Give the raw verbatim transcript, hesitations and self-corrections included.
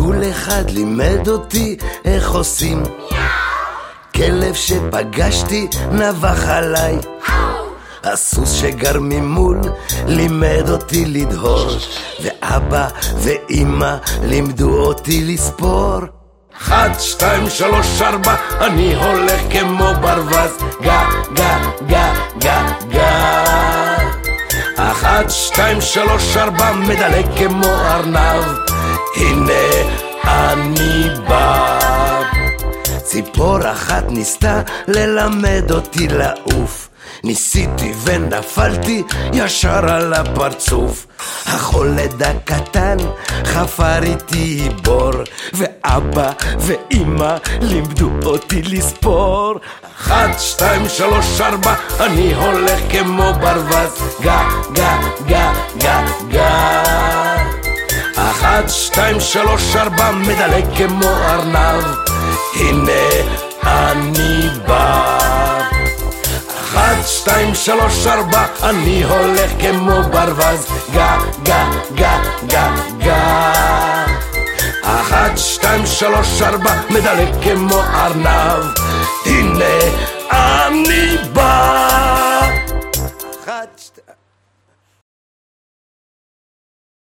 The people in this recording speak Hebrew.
חתול אחד לימד אותי איך עושים, כלב שפגשתי נבח עליי, הסוס שגר ממול לימד אותי לדהור, ואבא ואמא לימדו אותי לספור. אחד, שתיים, שלוש, ארבע, אני הולך כמו ברווז, גה, גה, גה, גה, גה. אחד, שתיים, שלוש, ארבע, מדלג כמו ארנב, הנה אני בא. ציפור אחת ניסתה ללמד אותי לעוף, ניסיתי ונפלתי ישר על הפרצוף. החולד הקטן חפר איתי בור, ואבא ואמא לימדו אותי לספור. אחד, שתיים, שלוש, ארבע, אני הולך כמו ברווז, גה, גה, גה, גה, גה. אחד, שתיים, שלוש, ארבע, מדלג כמו ארנב, הנה אני בא. אחד, שתיים, שלוש, ארבע, אני הולך כמו ברווז, גה, גה, גה, גה, גה. אחד, שתיים, שלוש, ארבע, מדלג כמו ארנב, הנה אני בא.